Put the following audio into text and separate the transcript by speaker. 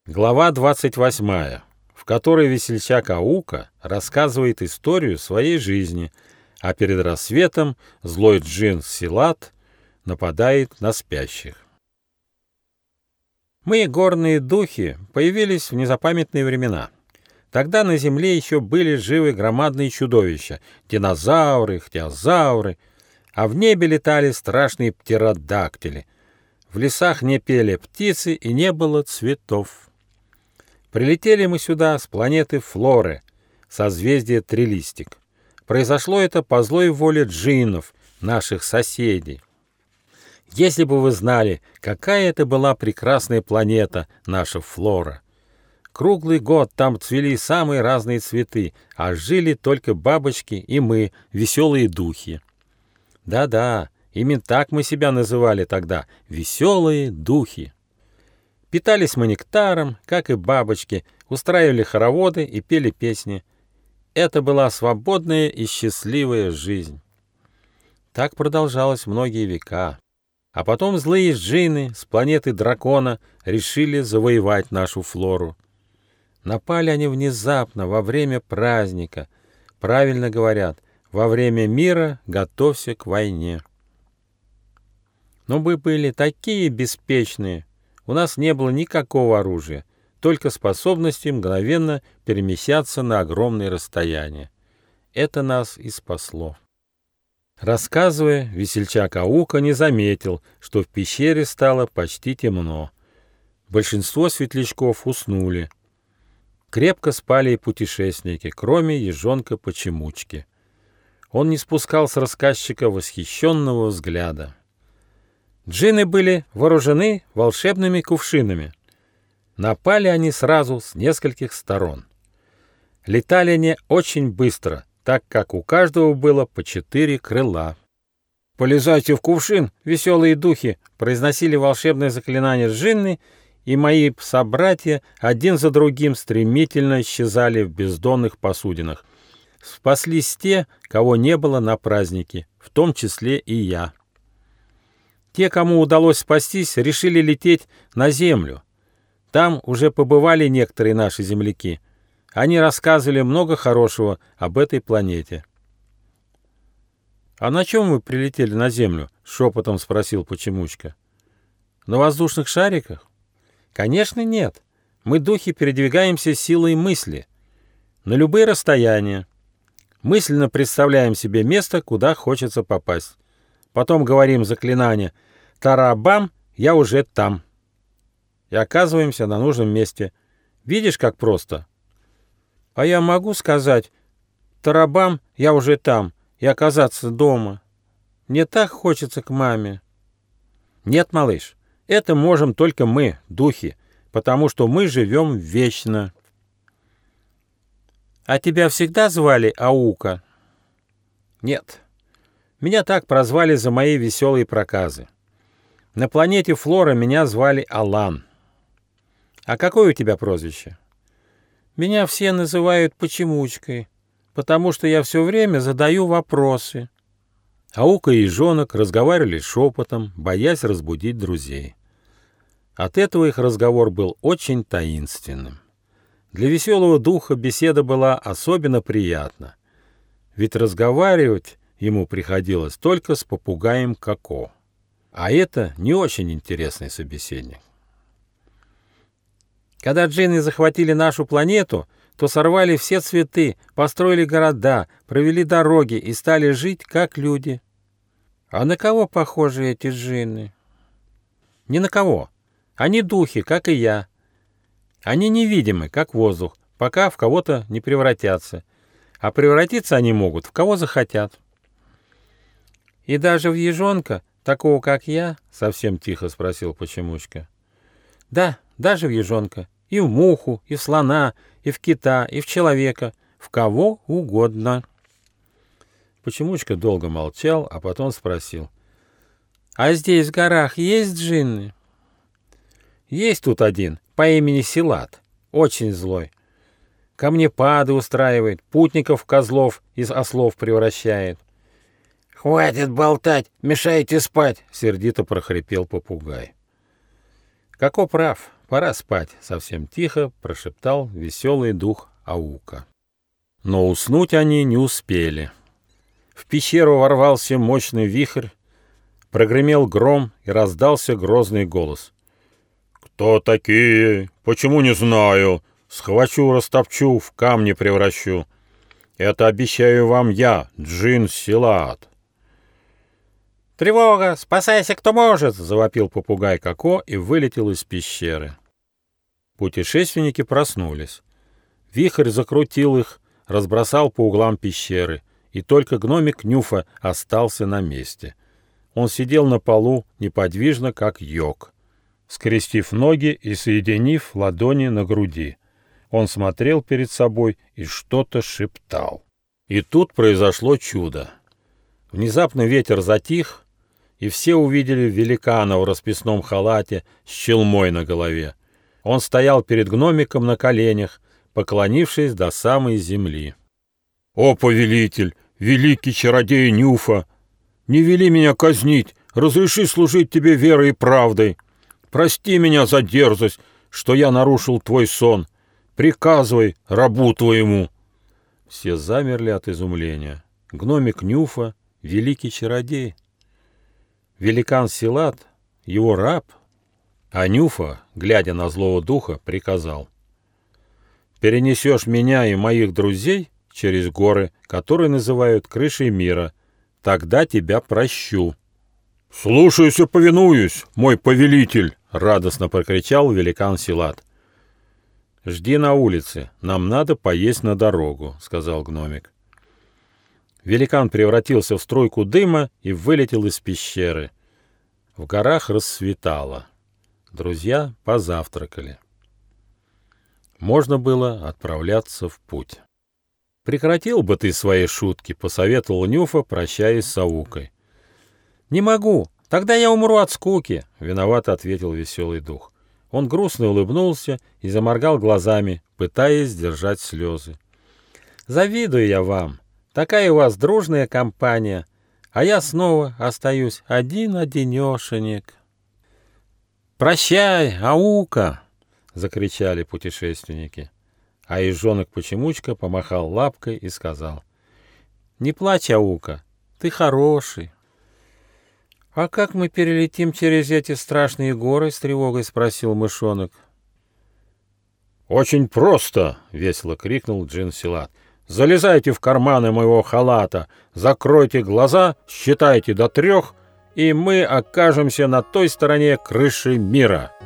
Speaker 1: Глава 28, в которой весельчак Аука рассказывает историю своей жизни, а перед рассветом злой джин Силат нападает на спящих. Мы, горные духи, появились в незапамятные времена. Тогда на земле еще были живы громадные чудовища — динозавры, ихтиозавры, а в небе летали страшные птеродактили. В лесах не пели птицы и не было цветов. Прилетели мы сюда с планеты Флоры, созвездия Трилистик. Произошло это по злой воле джиннов, наших соседей. Если бы вы знали, какая это была прекрасная планета, наша Флора. Круглый год там цвели самые разные цветы, а жили только бабочки и мы, веселые духи. Да-да, именно так мы себя называли тогда — веселые духи. Питались мы нектаром, как и бабочки, устраивали хороводы и пели песни. Это была свободная и счастливая жизнь. Так продолжалось многие века. А потом злые джинны с планеты Дракона решили завоевать нашу Флору. Напали они внезапно, во время праздника. Правильно говорят, во время мира готовься к войне. Но мы были такие беспечные. У нас не было никакого оружия, только способности мгновенно перемещаться на огромные расстояния. Это нас и спасло. Рассказывая, весельчак Аука не заметил, что в пещере стало почти темно. Большинство светлячков уснули. Крепко спали и путешественники, кроме ежонка-почемучки. Он не спускал с рассказчика восхищенного взгляда. Джинны были вооружены волшебными кувшинами. Напали они сразу с нескольких сторон. Летали они очень быстро, так как у каждого было по 4 крыла. «Полезайте в кувшин, веселые духи!» произносили волшебное заклинание джинны, и мои собратья один за другим стремительно исчезали в бездонных посудинах. Спаслись те, кого не было на празднике, в том числе и я. Те, кому удалось спастись, решили лететь на Землю. Там уже побывали некоторые наши земляки. Они рассказывали много хорошего об этой планете. «А на чем вы прилетели на Землю?» — шепотом спросил Почемучка. «На воздушных шариках?» «Конечно, нет. Мы, духи, передвигаемся силой мысли. На любые расстояния. Мысленно представляем себе место, куда хочется попасть. Потом говорим заклинание «Тарабам, я уже там». И оказываемся на нужном месте. Видишь, как просто? А я могу сказать «Тарабам, я уже там» и оказаться дома. Мне так хочется к маме. Нет, малыш, это можем только мы, духи, потому что мы живем вечно. А тебя всегда звали Аука? Нет. Меня так прозвали за мои веселые проказы. На планете Флора меня звали Алан. А какое у тебя прозвище? Меня все называют Почемучкой, потому что я все время задаю вопросы. Аука и ежонок разговаривали шепотом, боясь разбудить друзей. От этого их разговор был очень таинственным. Для веселого духа беседа была особенно приятна, ведь разговаривать ему приходилось только с попугаем Коко. А это не очень интересный собеседник. Когда джинны захватили нашу планету, то сорвали все цветы, построили города, провели дороги и стали жить как люди. А на кого похожи эти джинны? Ни на кого. Они духи, как и я. Они невидимы, как воздух, пока в кого-то не превратятся. А превратиться они могут в кого захотят. И даже в ежонка, такого как я, совсем тихо спросил Почемучка. Да, даже в ежонка. И в муху, и в слона, и в кита, и в человека. В кого угодно. Почемучка долго молчал, а потом спросил. А здесь в горах есть джинны? Есть тут один, по имени Силат. Очень злой. Камнепады устраивает, путников в козлов из ослов превращает. «Хватит болтать, мешаете спать!» — сердито прохрипел попугай. Коко прав. «Пора спать», — совсем тихо прошептал веселый дух Аука. Но уснуть они не успели. В пещеру ворвался мощный вихрь, прогремел гром и раздался грозный голос. «Кто такие? Почему не знаю? Схвачу, растопчу, в камни превращу. Это обещаю вам я, Джин Силаад». «Тревога! Спасайся, кто может!» — завопил попугай Коко и вылетел из пещеры. Путешественники проснулись. Вихрь закрутил их, разбросал по углам пещеры, и только гномик Нюфа остался на месте. Он сидел на полу неподвижно, как йог, скрестив ноги и соединив ладони на груди. Он смотрел перед собой и что-то шептал. И тут произошло чудо. Внезапно ветер затих, и все увидели великана в расписном халате с челмой на голове. Он стоял перед гномиком на коленях, поклонившись до самой земли. «О, повелитель, великий чародей Нюфа! Не вели меня казнить, разреши служить тебе верой и правдой. Прости меня за дерзость, что я нарушил твой сон. Приказывай рабу твоему». Все замерли от изумления. Гномик Нюфа — великий чародей. Великан Силаад — его раб. А Нюфа, глядя на злого духа, приказал: «Перенесешь меня и моих друзей через горы, которые называют крышей мира, тогда тебя прощу». «Слушаюсь и повинуюсь, мой повелитель!» — радостно прокричал великан Силаад. «Жди на улице, нам надо поесть на дорогу», — сказал гномик. Великан превратился в струйку дыма и вылетел из пещеры. В горах рассветало. Друзья позавтракали. Можно было отправляться в путь. «Прекратил бы ты свои шутки», — посоветовал Нюфа, прощаясь с Аукой. «Не могу, тогда я умру от скуки», — виновато ответил веселый дух. Он грустно улыбнулся и заморгал глазами, пытаясь сдержать слезы. «Завидую я вам. Такая у вас дружная компания, а я снова остаюсь один-одинешенек». «Прощай, Аука!» — закричали путешественники. А ежонок-почемучка помахал лапкой и сказал: «Не плачь, Аука, ты хороший». «А как мы перелетим через эти страшные горы?» — с тревогой спросил мышонок.
Speaker 2: «Очень просто!» — весело крикнул Джин Силаад. «Залезайте в карманы моего халата, закройте глаза, считайте до 3, и мы окажемся на той стороне крыши мира».